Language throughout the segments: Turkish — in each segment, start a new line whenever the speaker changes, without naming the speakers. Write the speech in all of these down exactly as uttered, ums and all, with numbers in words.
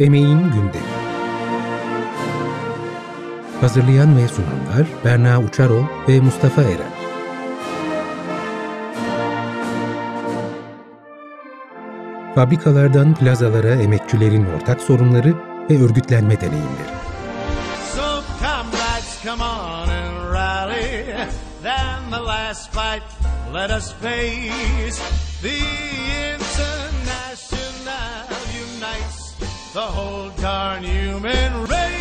Emeğin Gündemi. Hazırlayan ve sunanlar Berna Uçarol ve Mustafa Eren. Fabrikalardan plazalara emekçilerin ortak sorunları ve örgütlenme deneyimleri.
So comrades, come on and rally, then the last fight let us face. The International unites the whole darn human race.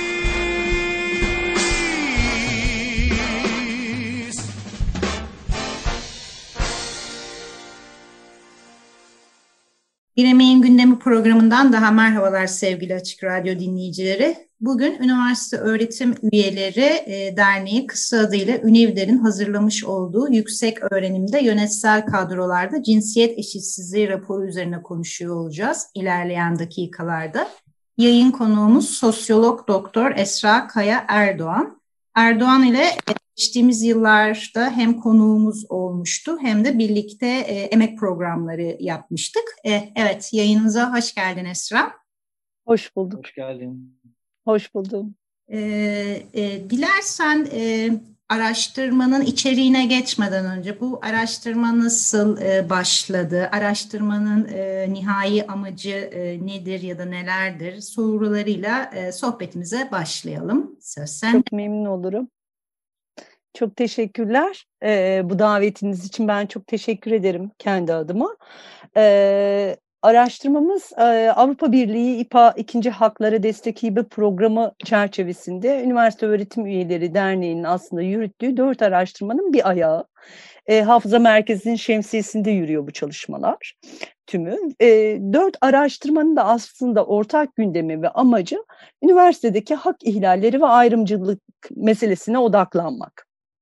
Bir Emeğin Gündemi programından daha merhabalar sevgili Açık Radyo dinleyicileri. Bugün üniversite öğretim üyeleri e, derneği kısa adıyla ÜNEVDER'in hazırlamış olduğu yüksek öğrenimde yönetsel kadrolarda cinsiyet eşitsizliği raporu üzerine konuşuyor olacağız ilerleyen dakikalarda. Yayın konuğumuz sosyolog doktor Esra Kaya Erdoğan. Erdoğan ile geçtiğimiz yıllarda hem konuğumuz olmuştu hem de birlikte e, emek programları yapmıştık. E, evet, yayınımıza hoş geldin Esra.
Hoş bulduk.
Hoş geldin.
Hoş buldum.
E, e, dilersen e, araştırmanın içeriğine geçmeden önce bu araştırma nasıl e, başladı? Araştırmanın e, nihai amacı e, nedir ya da nelerdir? Sorularıyla e, sohbetimize başlayalım. Söz sen.
Çok memnun olurum. Çok teşekkürler. Ee, bu davetiniz için ben çok teşekkür ederim kendi adıma. Ee, araştırmamız e, Avrupa Birliği İ P A ikinci Hakları Destek Hibe Programı çerçevesinde Üniversite Öğretim Üyeleri Derneği'nin aslında yürüttüğü dört araştırmanın bir ayağı. E, Hafıza Merkezi'nin şemsiyesinde yürüyor bu çalışmalar tümü. E, dört araştırmanın da aslında ortak gündemi ve amacı üniversitedeki hak ihlalleri ve ayrımcılık meselesine odaklanmak.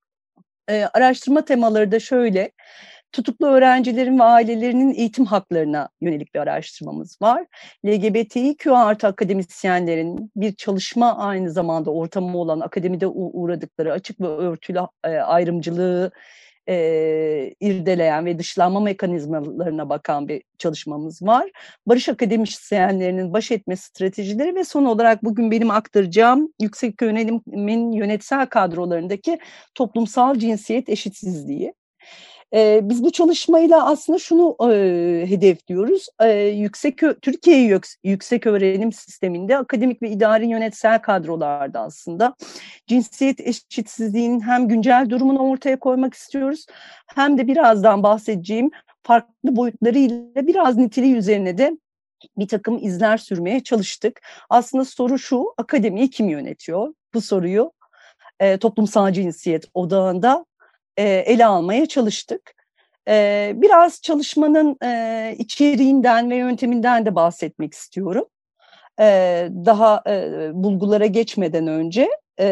E, araştırma temaları da şöyle: tutuklu öğrencilerin ve ailelerinin eğitim haklarına yönelik bir araştırmamız var. L G B T İ Q artı akademisyenlerin bir çalışma aynı zamanda ortamı olan akademide uğradıkları açık ve örtülü e, ayrımcılığı e, irdeleyen ve dışlanma mekanizmalarına bakan bir çalışmamız var. Barış akademisyenlerinin baş etme stratejileri ve son olarak bugün benim aktaracağım yüksek öğrenimin yönetsel kadrolarındaki toplumsal cinsiyet eşitsizliği. Ee, biz bu çalışmayla aslında şunu e, hedefliyoruz. E, yüksek Türkiye yüksek öğrenim sisteminde akademik ve idari yönetsel kadrolarda aslında cinsiyet eşitsizliğinin hem güncel durumunu ortaya koymak istiyoruz, hem de birazdan bahsedeceğim farklı boyutlarıyla biraz niteliği üzerine de bir takım izler sürmeye çalıştık. Aslında soru şu: akademiyi kim yönetiyor? Bu soruyu e, toplumsal cinsiyet odağında e, ele almaya çalıştık. E, biraz çalışmanın e, içeriğinden ve yönteminden de bahsetmek istiyorum. E, daha e, bulgulara geçmeden önce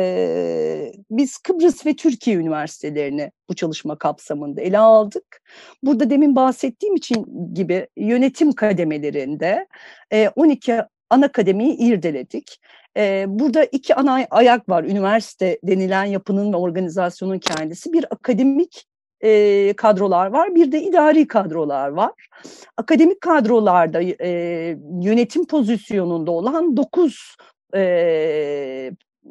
e, biz Kıbrıs ve Türkiye üniversitelerini bu çalışma kapsamında ele aldık. Burada demin bahsettiğim için gibi yönetim kademelerinde e, on iki ana kademeyi irdeledik. Ee, burada iki ana ayak var. Üniversite denilen yapının ve organizasyonun kendisi. Bir akademik e, kadrolar var, bir de idari kadrolar var. Akademik kadrolarda e, yönetim pozisyonunda olan dokuz e,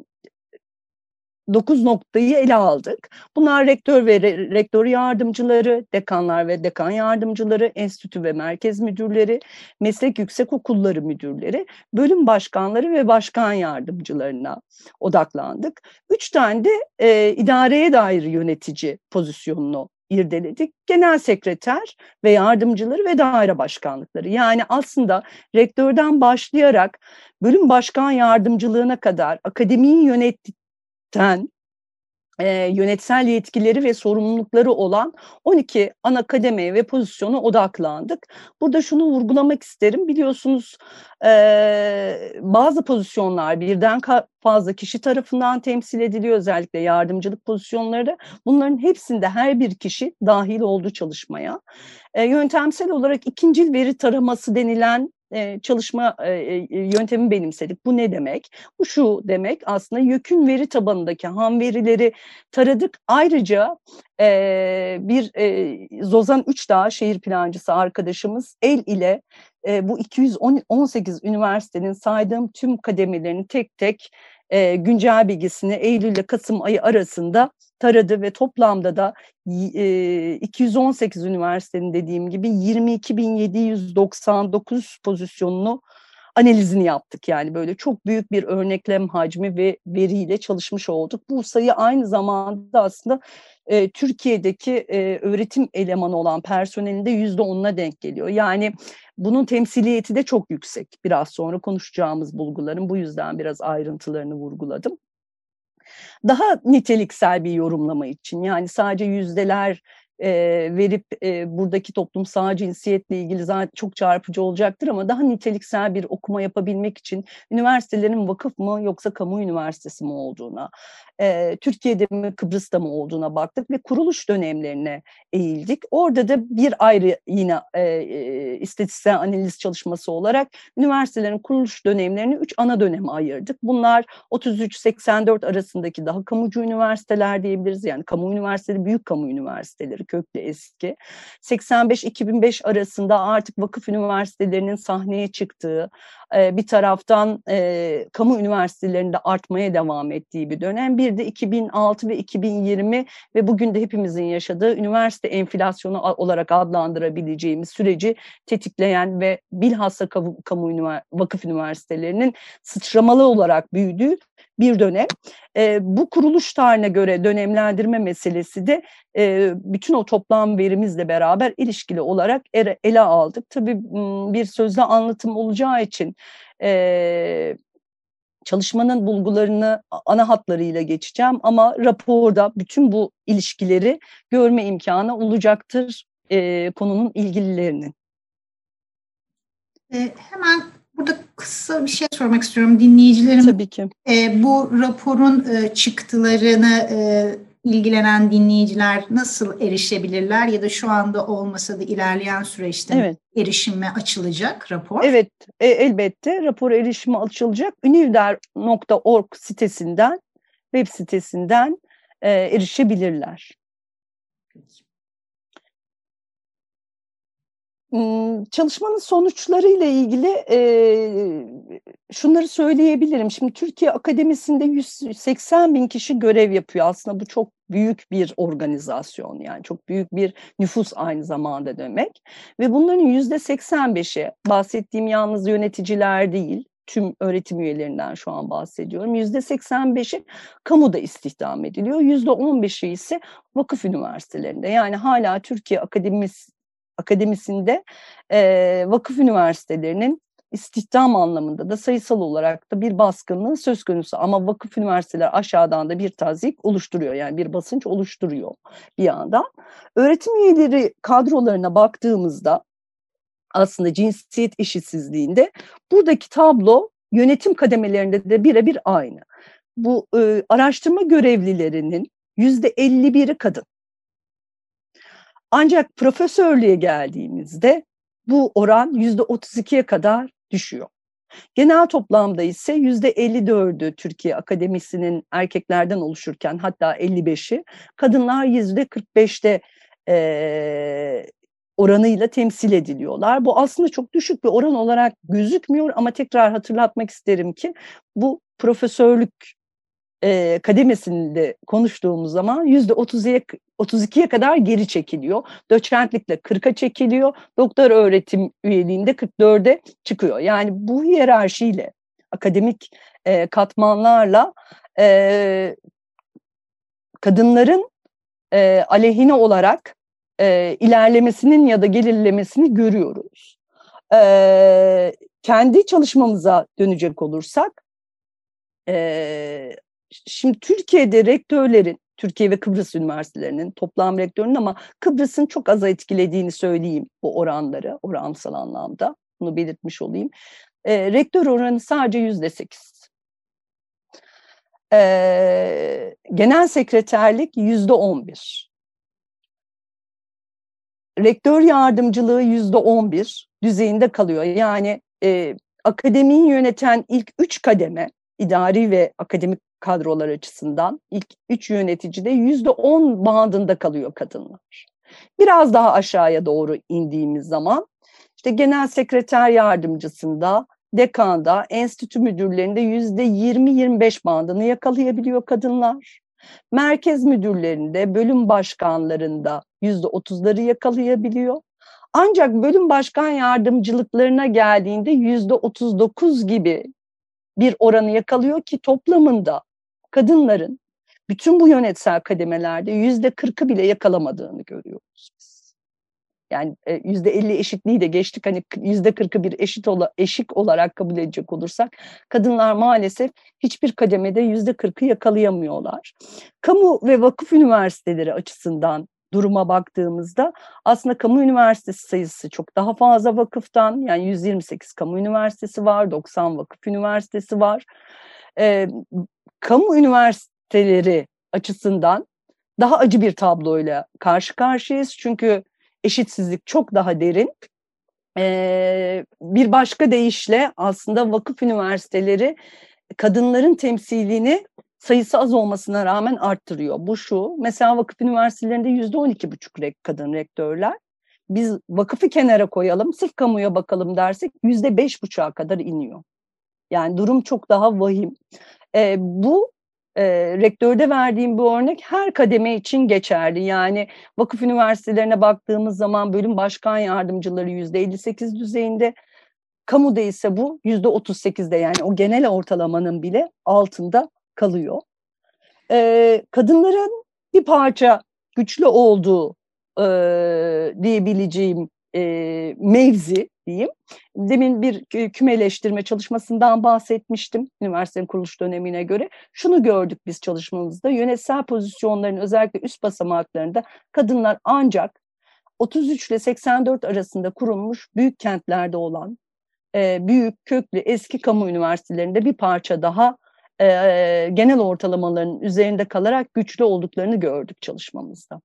dokuz noktayı ele aldık. Bunlar rektör ve re- rektör yardımcıları, dekanlar ve dekan yardımcıları, enstitü ve merkez müdürleri, meslek yüksekokulları müdürleri, bölüm başkanları ve başkan yardımcılarına odaklandık. Üç tane de e, idareye dair yönetici pozisyonunu irdeledik. Genel sekreter ve yardımcıları ve daire başkanlıkları. Yani aslında rektörden başlayarak bölüm başkan yardımcılığına kadar akademiyi yönettik. E, yönetsel yetkileri ve sorumlulukları olan on iki ana kademeye ve pozisyona odaklandık. Burada şunu vurgulamak isterim. Biliyorsunuz e, bazı pozisyonlar birden fazla kişi tarafından temsil ediliyor. Özellikle yardımcılık pozisyonları. Bunların hepsinde her bir kişi dahil oldu çalışmaya. E, yöntemsel olarak ikincil veri taraması denilen e, çalışma e, yöntemi benimsedik. Bu ne demek? Bu şu demek, aslında YÖK'ün veri tabanındaki ham verileri taradık. Ayrıca e, bir e, Zozan Üçdağ şehir plancısı arkadaşımız el ile e, bu iki yüz on sekiz üniversitenin saydığım tüm kademelerini tek tek e, güncel bilgisini Eylül ile Kasım ayı arasında taradı ve toplamda da e, iki yüz on sekiz üniversitenin dediğim gibi yirmi iki bin yedi yüz doksan dokuz pozisyonunu analizini yaptık. Yani böyle çok büyük bir örneklem hacmi ve veriyle çalışmış olduk. Bu sayı aynı zamanda aslında e, Türkiye'deki e, öğretim elemanı olan personelin de yüzde onuna denk geliyor. Yani bunun temsiliyeti de çok yüksek. Biraz sonra konuşacağımız bulguların bu yüzden biraz ayrıntılarını vurguladım. Daha niteliksel bir yorumlama için, yani sadece yüzdeler e, verip e, buradaki toplumsal cinsiyetle ilgili zaten çok çarpıcı olacaktır ama daha niteliksel bir okuma yapabilmek için üniversitelerin vakıf mı yoksa kamu üniversitesi mi olduğuna, e, Türkiye'de mi Kıbrıs'ta mı olduğuna baktık ve kuruluş dönemlerine eğildik. Orada da bir ayrı yine e, e, istatistiksel analiz çalışması olarak üniversitelerin kuruluş dönemlerini üç ana döneme ayırdık. Bunlar otuz üç seksen dört arasındaki daha kamucu üniversiteler diyebiliriz. Yani kamu üniversiteleri, büyük kamu üniversiteleri, köklü eski. seksen beş iki bin beş arasında artık vakıf üniversitelerinin sahneye çıktığı, bir taraftan e, kamu üniversitelerinde artmaya devam ettiği bir dönem. Bir de iki bin altı ve iki bin yirmi ve bugün de hepimizin yaşadığı üniversite enflasyonu olarak adlandırabileceğimiz süreci tetikleyen ve bilhassa kamu, kamu ünivers- vakıf üniversitelerinin sıçramalı olarak büyüdüğü bir dönem. E, bu kuruluş tarihine göre dönemlendirme meselesi de e, bütün o toplam verimizle beraber ilişkili olarak ele, ele aldık. Tabii bir sözlü anlatım olacağı için e, çalışmanın bulgularını ana hatlarıyla geçeceğim ama raporda bütün bu ilişkileri görme imkanı olacaktır e, konunun ilgililerinin.
E, hemen burada kısa bir şey sormak istiyorum dinleyicilerim.
Tabii ki.
E, bu raporun e, çıktılarını e, ilgilenen dinleyiciler nasıl erişebilirler ya da şu anda olmasa da ilerleyen süreçte evet. erişime açılacak rapor?
Evet, e, elbette rapor erişime açılacak. univder nokta org sitesinden, web sitesinden e, erişebilirler.
Peki.
Çalışmanın sonuçları ile ilgili e, şunları söyleyebilirim. Şimdi Türkiye Akademisi'nde yüz seksen bin kişi görev yapıyor. Aslında bu çok büyük bir organizasyon, yani çok büyük bir nüfus aynı zamanda demek. Ve bunların yüzde seksen beşi, bahsettiğim yalnız yöneticiler değil, tüm öğretim üyelerinden şu an bahsediyorum. yüzde seksen beşi kamuda istihdam ediliyor. yüzde on beşi ise vakıf üniversitelerinde. Yani hala Türkiye Akademisi Akademisinde e, vakıf üniversitelerinin istihdam anlamında da sayısal olarak da bir baskınlığı söz konusu. Ama vakıf üniversiteler aşağıdan da bir tazyik oluşturuyor. Yani bir basınç oluşturuyor bir yandan. Öğretim üyeleri kadrolarına baktığımızda aslında cinsiyet eşitsizliğinde buradaki tablo yönetim kademelerinde de birebir aynı. Bu e, araştırma görevlilerinin yüzde elli biri kadın. Ancak profesörlüğe geldiğimizde bu oran yüzde otuz ikiye kadar düşüyor. Genel toplamda ise yüzde elli dördü Türkiye Akademisi'nin erkeklerden oluşurken, hatta elli beşi kadınlar yüzde kırk beşte e, oranıyla temsil ediliyorlar. Bu aslında çok düşük bir oran olarak gözükmüyor ama tekrar hatırlatmak isterim ki bu profesörlük E, kademesinde konuştuğumuz zaman yüzde otuz ikiye kadar geri çekiliyor. Doçentlikle kırka çekiliyor. Doktor öğretim üyeliğinde kırk dörde çıkıyor. Yani bu hiyerarşiyle, akademik e, katmanlarla e, kadınların e, aleyhine olarak e, ilerlemesinin ya da gerilemesini görüyoruz. E, kendi çalışmamıza dönecek olursak, e, şimdi Türkiye'de rektörlerin, Türkiye ve Kıbrıs üniversitelerinin toplam rektörünün ama Kıbrıs'ın çok az etkilediğini söyleyeyim bu oranları, oransal anlamda. Bunu belirtmiş olayım. E, rektör oranı sadece yüzde sekiz. E, genel sekreterlik yüzde on bir. Rektör yardımcılığı yüzde on bir düzeyinde kalıyor. Yani e, akademiyi yöneten ilk üç kademe, idari ve akademik kadrolar açısından ilk üç yöneticide yüzde on bandında kalıyor kadınlar. Biraz daha aşağıya doğru indiğimiz zaman işte genel sekreter yardımcısında, dekanda, enstitü müdürlerinde yüzde yirmi yirmi beş bandını yakalayabiliyor kadınlar. Merkez müdürlerinde, bölüm başkanlarında yüzde otuzları yakalayabiliyor. Ancak bölüm başkan yardımcılıklarına geldiğinde yüzde otuz dokuz gibi bir oranı yakalıyor ki toplamında kadınların bütün bu yönetsel kademelerde yüzde kırkı bile yakalamadığını görüyoruz biz. Yani yüzde elli eşitliği de geçtik, hani yüzde kırkı bir eşit ola, eşik olarak kabul edecek olursak kadınlar maalesef hiçbir kademede yüzde kırkı yakalayamıyorlar. Kamu ve vakıf üniversiteleri açısından duruma baktığımızda aslında kamu üniversitesi sayısı çok daha fazla vakıftan, yani yüz yirmi sekiz kamu üniversitesi var, doksan vakıf üniversitesi var. Ee, kamu üniversiteleri açısından daha acı bir tabloyla karşı karşıyayız. Çünkü eşitsizlik çok daha derin. Ee, bir başka deyişle aslında vakıf üniversiteleri kadınların temsilini sayısı az olmasına rağmen arttırıyor. Bu şu, mesela vakıf üniversitelerinde yüzde on iki buçuk kadın rektörler. Biz vakıfı kenara koyalım, sırf kamuya bakalım dersek yüzde beş buçuğa kadar iniyor. Yani durum çok daha vahim. Ee, bu e, rektörde verdiğim bu örnek her kademe için geçerli. Yani vakıf üniversitelerine baktığımız zaman bölüm başkan yardımcıları yüzde elli sekiz düzeyinde, kamuda ise bu yüzde otuz sekizde, yani o genel ortalamanın bile altında kalıyor. Ee, kadınların bir parça güçlü olduğu e, diyebileceğim e, mevzi diyeyim. Demin bir kümeleştirme çalışmasından bahsetmiştim üniversitenin kuruluş dönemine göre. Şunu gördük biz çalışmamızda, yönetsel pozisyonların özellikle üst basamaklarında kadınlar ancak otuz üç ile seksen dört arasında kurulmuş büyük kentlerde olan e, büyük köklü eski kamu üniversitelerinde bir parça daha e, genel ortalamaların üzerinde kalarak güçlü olduklarını gördük çalışmamızda.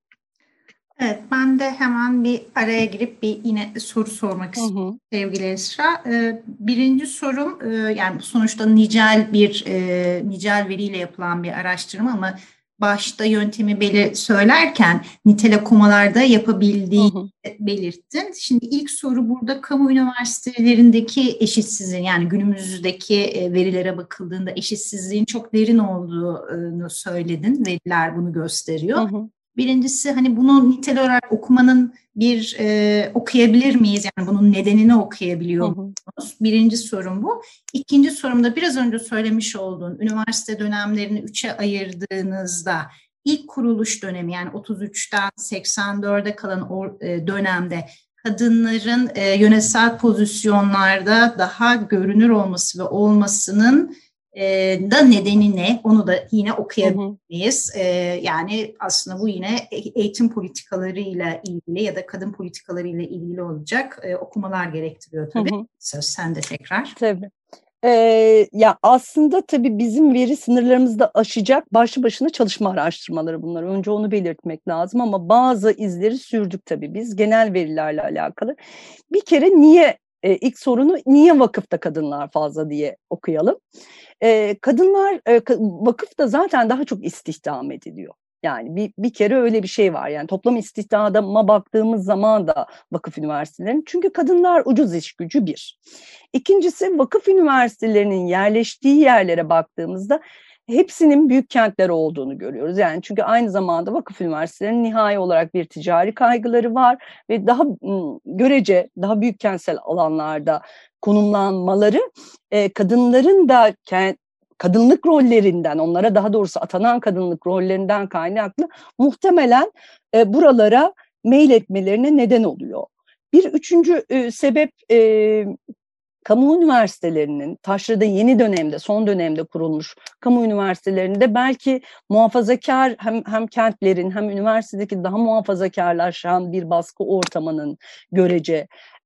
Evet, ben de hemen bir araya girip bir yine soru sormak hı hı. istiyorum sevgili Esra. Ee, birinci sorum, e, yani sonuçta nicel bir e, nicel veriyle yapılan bir araştırma ama başta yöntemi belir söylerken nitel okumalarda yapabildiğini hı hı. belirttin. Şimdi ilk soru burada kamu üniversitelerindeki eşitsizliğin, yani günümüzdeki verilere bakıldığında eşitsizliğin çok derin olduğunu söyledin. Veriler bunu gösteriyor. Hı hı. Birincisi, hani bunu nitel olarak okumanın bir e, okuyabilir miyiz? Yani bunun nedenini okuyabiliyor musunuz? Hı hı. Birinci sorum bu. İkinci sorum da biraz önce söylemiş olduğun üniversite dönemlerini üçe ayırdığınızda ilk kuruluş dönemi, yani otuz üçten seksen dörde kalan o e, dönemde kadınların e, yönetsel pozisyonlarda daha görünür olması ve olmasının E, da nedeni ne? Onu da yine okuyabiliriz. E, yani aslında bu yine eğitim politikalarıyla ilgili ya da kadın politikalarıyla ilgili olacak e, okumalar gerektiriyor tabii. Hı hı. Söz sende tekrar.
Tabii. Ee, ya aslında tabii bizim veri sınırlarımızda aşacak başlı başına çalışma araştırmaları bunlar. Önce onu belirtmek lazım ama bazı izleri sürdük tabii biz genel verilerle alakalı. Bir kere niye, e, ilk sorunu niye vakıfta kadınlar fazla diye okuyalım. E, kadınlar e, vakıfta zaten daha çok istihdam ediliyor. Yani bir, bir kere öyle bir şey var. Yani toplam istihdama baktığımız zaman da vakıf üniversitelerinin. Çünkü kadınlar ucuz iş gücü bir. İkincisi, vakıf üniversitelerinin yerleştiği yerlere baktığımızda hepsinin büyük kentler olduğunu görüyoruz. Yani çünkü aynı zamanda vakıf üniversitelerinin nihai olarak bir ticari kaygıları var ve daha görece daha büyük kentsel alanlarda konumlanmaları e, kadınların da kent kadınlık rollerinden, onlara daha doğrusu atanan kadınlık rollerinden kaynaklı muhtemelen e, buralara meyletmelerine neden oluyor. Bir üçüncü e, sebep e, kamu üniversitelerinin taşrada yeni dönemde, son dönemde kurulmuş kamu üniversitelerinde belki muhafazakar hem, hem kentlerin hem üniversitedeki daha muhafazakarlaşan bir baskı ortamının görece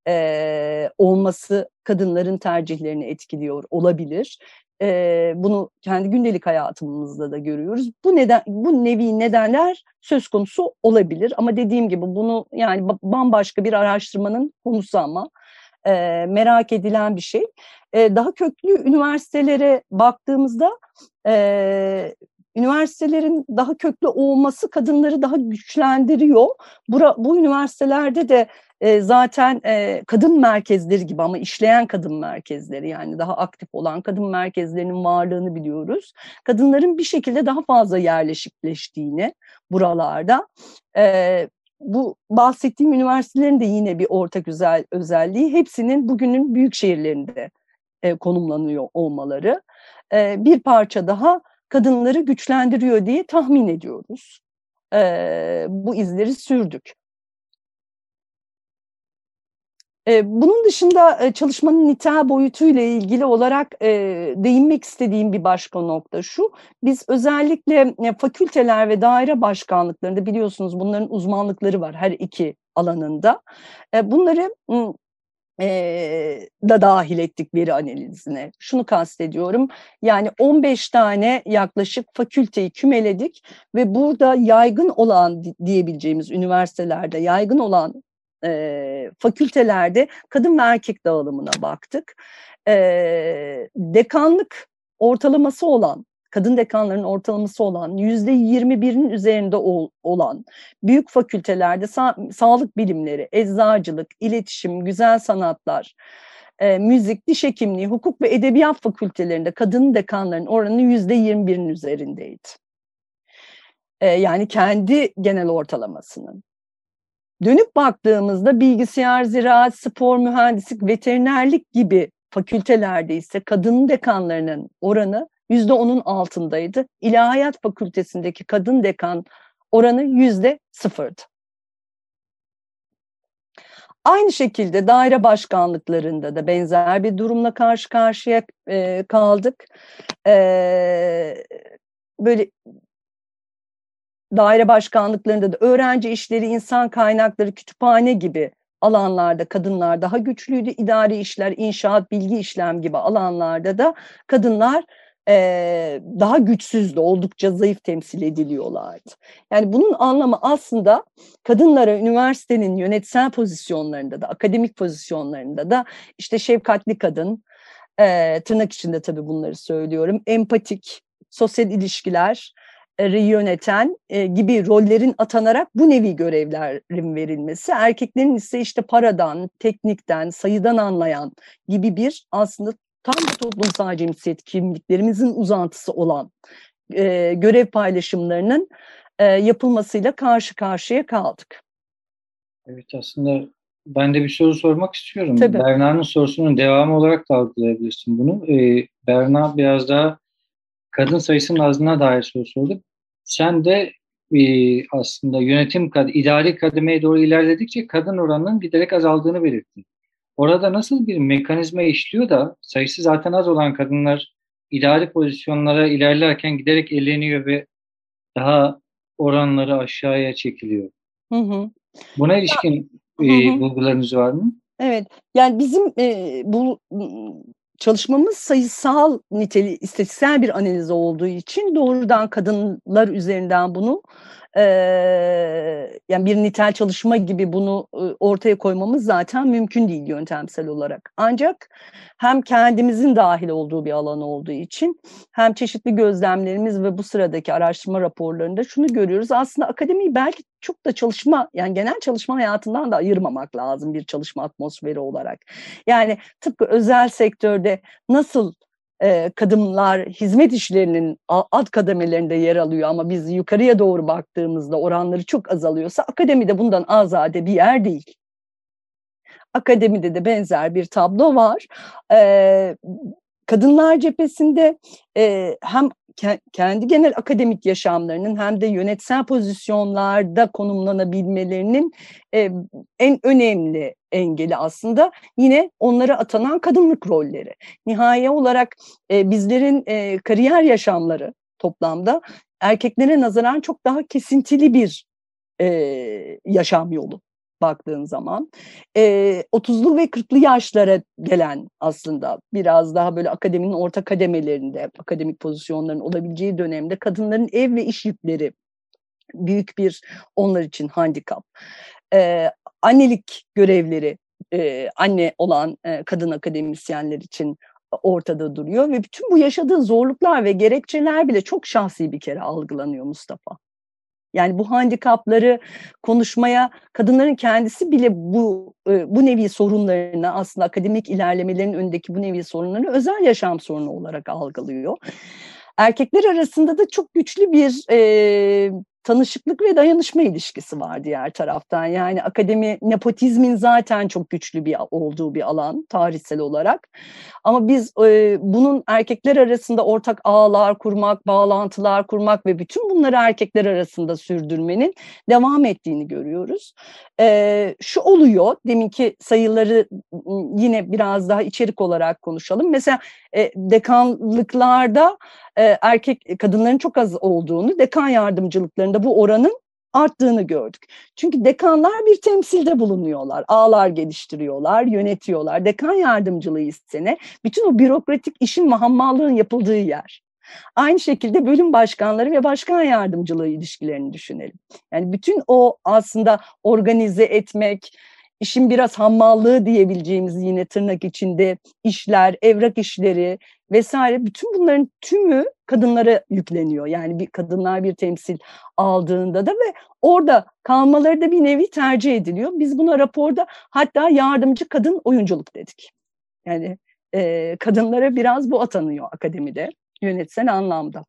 e, olması kadınların tercihlerini etkiliyor olabilir. Ee, bunu kendi gündelik hayatımızda da görüyoruz. Bu neden, bu nevi nedenler söz konusu olabilir ama dediğim gibi bunu yani bambaşka bir araştırmanın konusu ama e, merak edilen bir şey. E, daha köklü üniversitelere baktığımızda e, üniversitelerin daha köklü olması kadınları daha güçlendiriyor. Bura, bu üniversitelerde de e, zaten e, kadın merkezleri gibi ama işleyen kadın merkezleri, yani daha aktif olan kadın merkezlerinin varlığını biliyoruz. Kadınların bir şekilde daha fazla yerleşikleştiğini buralarda. E, bu bahsettiğim üniversitelerin de yine bir ortak özel, özelliği hepsinin bugünün büyük şehirlerinde e, konumlanıyor olmaları. E, bir parça daha kadınları güçlendiriyor diye tahmin ediyoruz. E, bu izleri sürdük. E, bunun dışında e, çalışmanın nitel boyutuyla ilgili olarak e, değinmek istediğim bir başka nokta şu. Biz özellikle e, fakülteler ve daire başkanlıklarında, biliyorsunuz bunların uzmanlıkları var her iki alanında. E, bunları e, da dahil ettik veri analizine. Şunu kastediyorum. Yani on beş tane yaklaşık fakülteyi kümeledik ve burada yaygın olan diyebileceğimiz üniversitelerde yaygın olan e, fakültelerde kadın ve erkek dağılımına baktık. E, dekanlık ortalaması olan, kadın dekanların ortalaması olan, yüzde yirmi birin üzerinde ol, olan büyük fakültelerde sa- sağlık bilimleri, eczacılık, iletişim, güzel sanatlar, e, müzik, diş hekimliği, hukuk ve edebiyat fakültelerinde kadın dekanların oranı yüzde yirmi birin üzerindeydi. E, yani kendi genel ortalamasının. Dönüp baktığımızda bilgisayar, ziraat, spor, mühendislik, veterinerlik gibi fakültelerde ise kadın dekanlarının oranı yüzde onun altındaydı. İlahiyat Fakültesindeki kadın dekan oranı yüzde sıfırdı. Aynı şekilde daire başkanlıklarında da benzer bir durumla karşı karşıya e, kaldık. E, böyle daire başkanlıklarında da öğrenci işleri, insan kaynakları, kütüphane gibi alanlarda kadınlar daha güçlüydü. İdari işler, inşaat, bilgi işlem gibi alanlarda da kadınlar e, daha güçsüzdü, oldukça zayıf temsil ediliyorlardı. Yani bunun anlamı aslında kadınlara üniversitenin yönetsel pozisyonlarında da, akademik pozisyonlarında da işte şefkatli kadın, e, tırnak içinde tabii bunları söylüyorum, empatik, sosyal ilişkiler yöneten e, gibi rollerin atanarak bu nevi görevlerin verilmesi, erkeklerin ise işte paradan, teknikten, sayıdan anlayan gibi bir aslında tam da toplumsal cinsiyet kimliklerimizin uzantısı olan e, görev paylaşımlarının e, yapılmasıyla karşı karşıya kaldık.
Evet, aslında ben de bir soru sormak istiyorum.
Tabii.
Berna'nın sorusunun devamı olarak da algılayabilirsin bunu. Ee, Berna biraz daha kadın sayısının azlığına dair soru sordu. Sen de e, aslında yönetim, idari kademeye doğru ilerledikçe kadın oranının giderek azaldığını belirttin. Orada nasıl bir mekanizma işliyor da sayısı zaten az olan kadınlar idari pozisyonlara ilerlerken giderek eleniyor ve daha oranları aşağıya çekiliyor?
Hı hı.
Buna ilişkin e,
Hı hı.
bulgularınız var mı?
Evet, yani bizim e, bu çalışmamız sayısal niteli, istatistiksel bir analiz olduğu için doğrudan kadınlar üzerinden bunu e, yani bir nitel çalışma gibi bunu e, ortaya koymamız zaten mümkün değil yöntemsel olarak. Ancak hem kendimizin dahil olduğu bir alan olduğu için hem çeşitli gözlemlerimiz ve bu sıradaki araştırma raporlarında şunu görüyoruz. Aslında akademiyi belki çok da çalışma, yani genel çalışma hayatından da ayırmamak lazım bir çalışma atmosferi olarak. Yani tıpkı özel sektörde nasıl e, kadınlar hizmet işlerinin alt kademelerinde yer alıyor ama biz yukarıya doğru baktığımızda oranları çok azalıyorsa, akademide bundan azade bir yer değil. Akademide de benzer bir tablo var. E, kadınlar cephesinde e, hem kendi genel akademik yaşamlarının hem de yönetsel pozisyonlarda konumlanabilmelerinin e, en önemli engeli aslında yine onlara atanan kadınlık rolleri. Nihai olarak e, bizlerin e, kariyer yaşamları toplamda erkeklere nazaran çok daha kesintili bir e, yaşam yolu baktığın zaman. E, otuzlu ve kırklı yaşlara gelen, aslında biraz daha böyle akademinin orta kademelerinde, akademik pozisyonların olabileceği dönemde kadınların ev ve iş yükleri büyük bir onlar için handikap. E, annelik görevleri e, anne olan e, kadın akademisyenler için ortada duruyor ve bütün bu yaşadığı zorluklar ve gerekçeler bile çok şahsi bir kere algılanıyor Mustafa. Yani bu handikapları konuşmaya kadınların kendisi bile bu bu nevi sorunlarını, aslında akademik ilerlemelerin önündeki bu nevi sorunlarını özel yaşam sorunu olarak algılıyor. Erkekler arasında da çok güçlü bir e, tanışıklık ve dayanışma ilişkisi var diğer taraftan. Yani akademi, nepotizmin zaten çok güçlü bir olduğu bir alan tarihsel olarak. Ama biz e, bunun erkekler arasında ortak ağlar kurmak, bağlantılar kurmak ve bütün bunları erkekler arasında sürdürmenin devam ettiğini görüyoruz. E, şu oluyor, deminki sayıları yine biraz daha içerik olarak konuşalım. Mesela e, dekanlıklarda e, erkek kadınların çok az olduğunu, dekan yardımcılıklarında bu oranın arttığını gördük. Çünkü dekanlar bir temsilde bulunuyorlar, ağlar geliştiriyorlar, yönetiyorlar. Dekan yardımcılığı ise ne? Bütün o bürokratik işin ve hammallığın yapıldığı yer. Aynı şekilde bölüm başkanları ve başkan yardımcılığı ilişkilerini düşünelim. Yani bütün o aslında organize etmek, işin biraz hammallığı diyebileceğimiz yine tırnak içinde işler, evrak işleri vesaire, bütün bunların tümü kadınlara yükleniyor. Yani bir kadınlar bir temsil aldığında da ve orada kalmaları da bir nevi tercih ediliyor. Biz buna raporda hatta yardımcı kadın oyunculuk dedik. Yani e, kadınlara biraz bu atanıyor akademide yönetsel anlamda.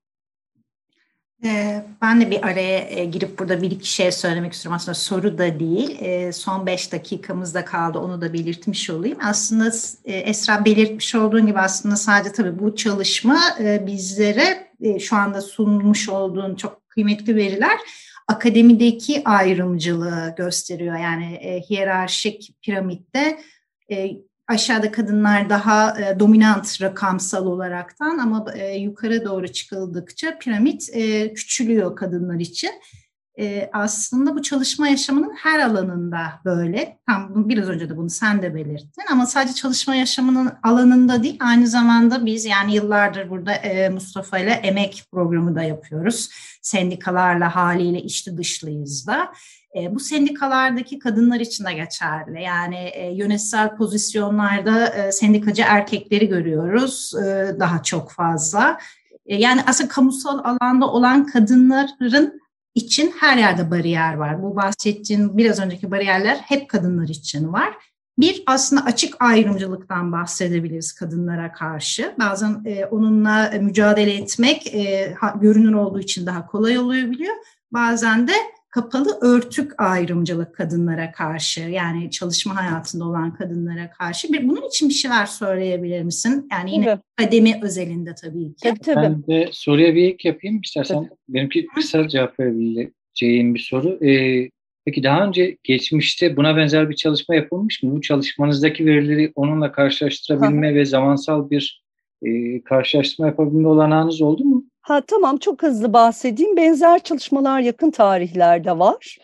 Ben de bir araya girip burada bir iki şey söylemek istiyorum. Aslında soru da değil. Son beş dakikamızda kaldı. Onu da belirtmiş olayım. Aslında Esra belirtmiş olduğun gibi aslında sadece tabii bu çalışma bizlere şu anda sunmuş olduğun çok kıymetli veriler akademideki ayrımcılığı gösteriyor. Yani hiyerarşik piramitte aşağıda kadınlar daha e, dominant rakamsal olaraktan ama e, yukarı doğru çıkıldıkça piramit e, küçülüyor kadınlar için. E, aslında bu çalışma yaşamının her alanında böyle. Tam biraz önce de bunu sen de belirttin ama sadece çalışma yaşamının alanında değil, aynı zamanda biz yani yıllardır burada e, Mustafa ile emek programı da yapıyoruz. Sendikalarla haliyle içli dışlıyız da. E, bu sendikalardaki kadınlar için de geçerli. Yani e, yönetsel pozisyonlarda e, sendikacı erkekleri görüyoruz e, daha çok fazla. E, yani aslında kamusal alanda olan kadınların için her yerde bariyer var. Bu bahsettiğin biraz önceki bariyerler hep kadınlar için var. Bir aslında açık ayrımcılıktan bahsedebiliriz kadınlara karşı. Bazen e, onunla mücadele etmek e, ha, görünür olduğu için daha kolay olabiliyor. Bazen de kapalı örtük ayrımcılık kadınlara karşı, yani çalışma hayatında olan kadınlara karşı. Bir, bunun için bir şeyler söyleyebilir misin? Yani yine tabii. Akademi özelinde tabii ki.
Tabii, tabii.
Ben de soruya bir ek yapayım. İstersen tabii. Benimki kısa cevap verebileceğim bir soru. Ee, peki daha önce geçmişte buna benzer bir çalışma yapılmış mı? Bu çalışmanızdaki verileri onunla karşılaştırabilme ha. ve zamansal bir e, karşılaştırma yapabilme olanağınız oldu mu?
Ha tamam, çok hızlı bahsedeyim. Benzer çalışmalar yakın tarihlerde var.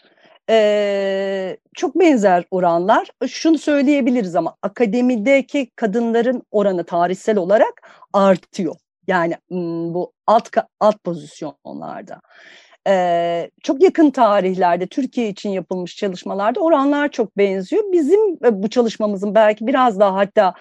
Ee, çok benzer oranlar. Şunu söyleyebiliriz ama akademideki kadınların oranı tarihsel olarak artıyor. Yani bu alt alt pozisyonlarda. Ee, çok yakın tarihlerde Türkiye için yapılmış çalışmalarda oranlar çok benziyor. Bizim bu çalışmamızın belki biraz daha hatta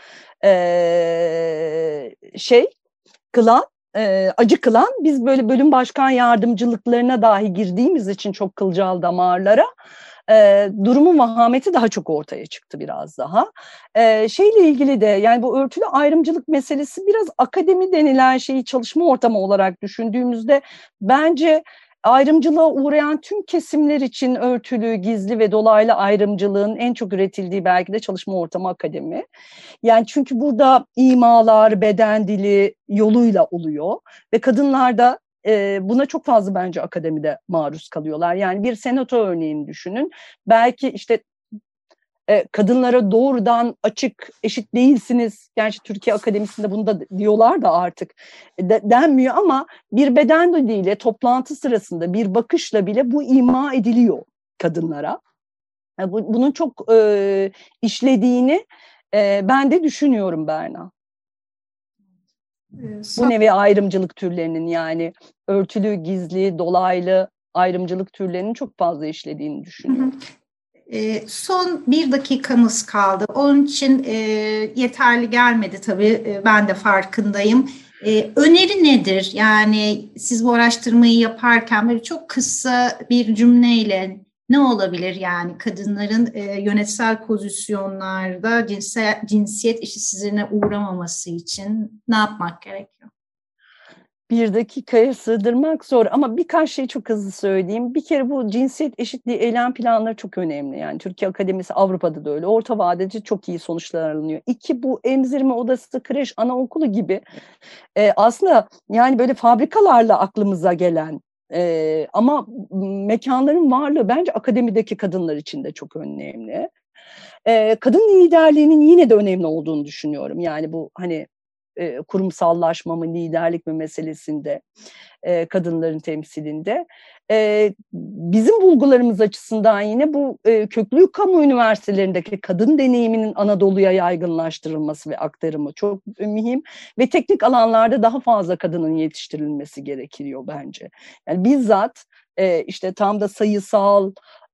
ee, şey kılan E, acı kılan, biz böyle bölüm başkan yardımcılıklarına dahi girdiğimiz için çok kılcal damarlara e, durumun vahameti daha çok ortaya çıktı biraz daha. E, şeyle ilgili de yani bu örtülü ayrımcılık meselesi biraz akademi denilen şeyi çalışma ortamı olarak düşündüğümüzde bence ayrımcılığa uğrayan tüm kesimler için örtülü, gizli ve dolaylı ayrımcılığın en çok üretildiği belki de çalışma ortamı akademi. Yani çünkü burada imalar, beden dili yoluyla oluyor ve kadınlar da e, buna çok fazla bence akademide maruz kalıyorlar. Yani bir senato örneğini düşünün. Belki işte e, kadınlara doğrudan açık, eşit değilsiniz. Gerçi Türkiye Akademisi'nde bunu da diyorlar da artık de, denmiyor ama bir beden diliyle toplantı sırasında bir bakışla bile bu ima ediliyor kadınlara. Yani bu, bunun çok e, işlediğini e, ben de düşünüyorum Berna. Bu nevi ayrımcılık türlerinin, yani örtülü, gizli, dolaylı ayrımcılık türlerinin çok fazla işlediğini düşünüyorum.
E, son bir dakikamız kaldı. Onun için e, yeterli gelmedi tabii. E, ben de farkındayım. E, öneri nedir? Yani siz bu araştırmayı yaparken böyle çok kısa bir cümleyle ne olabilir? Yani kadınların e, yönetsel pozisyonlarda cinsel, cinsiyet eşitsizliğine uğramaması için ne yapmak gerekiyor?
Bir dakikaya sığdırmak zor ama birkaç şey çok hızlı söyleyeyim. Bir kere bu cinsiyet eşitliği eylem planları çok önemli. Yani Türkiye Akademisi, Avrupa'da da öyle. Orta vadede çok iyi sonuçlar alınıyor. İki, bu emzirme odası, kreş, anaokulu gibi e, aslında yani böyle fabrikalarla aklımıza gelen e, ama mekanların varlığı bence akademideki kadınlar için de çok önemli. E, kadın liderliğinin yine de önemli olduğunu düşünüyorum. Yani bu hani E, kurumsallaşma mı, liderlik mi meselesinde, e, kadınların temsilinde. E, bizim bulgularımız açısından yine bu e, köklü kamu üniversitelerindeki kadın deneyiminin Anadolu'ya yaygınlaştırılması ve aktarımı çok mühim ve teknik alanlarda daha fazla kadının yetiştirilmesi gerekiyor bence. Yani bizzat e, işte tam da sayısal,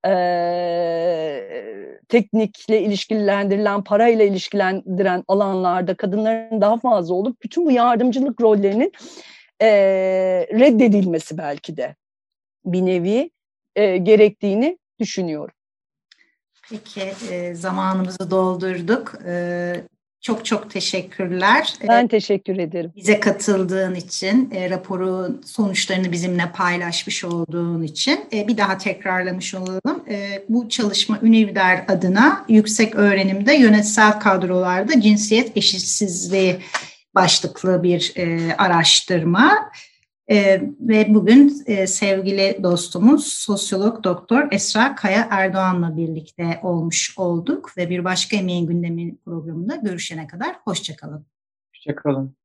Ee, teknikle ilişkilendirilen, parayla ilişkilendiren alanlarda kadınların daha fazla olup bütün bu yardımcılık rollerinin e, reddedilmesi belki de bir nevi e, gerektiğini düşünüyorum.
Peki, e, zamanımızı doldurduk. E, çok çok teşekkürler.
Ben teşekkür ederim.
Bize katıldığın için, e, raporun sonuçlarını bizimle paylaşmış olduğun için e, bir daha tekrarlamış olalım. E, bu çalışma Ünivder adına yüksek öğrenimde yönetsel kadrolarda cinsiyet eşitsizliği başlıklı bir e, araştırma. Ee, ve bugün e, sevgili dostumuz sosyolog doktor Esra Kaya Erdoğan'la birlikte olmuş olduk ve bir başka Emeğin Gündemi programında görüşene kadar hoşça kalın.
Hoşça kalın.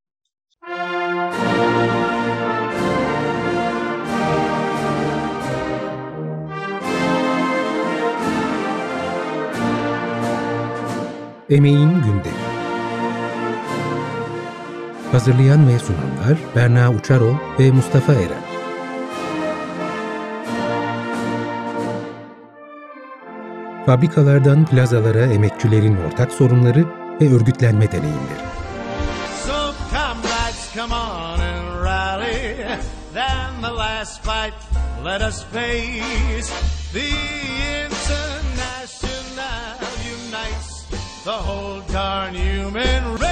Emeğin Gündemi. Hazırlayan ve sunanlar Berna Uçarol ve Mustafa Eren. Fabrikalardan plazalara emekçilerin ortak sorunları ve örgütlenme deneyimleri.
So comrades, come on and rally. Then the last fight let us face. The International unites the whole darn human race.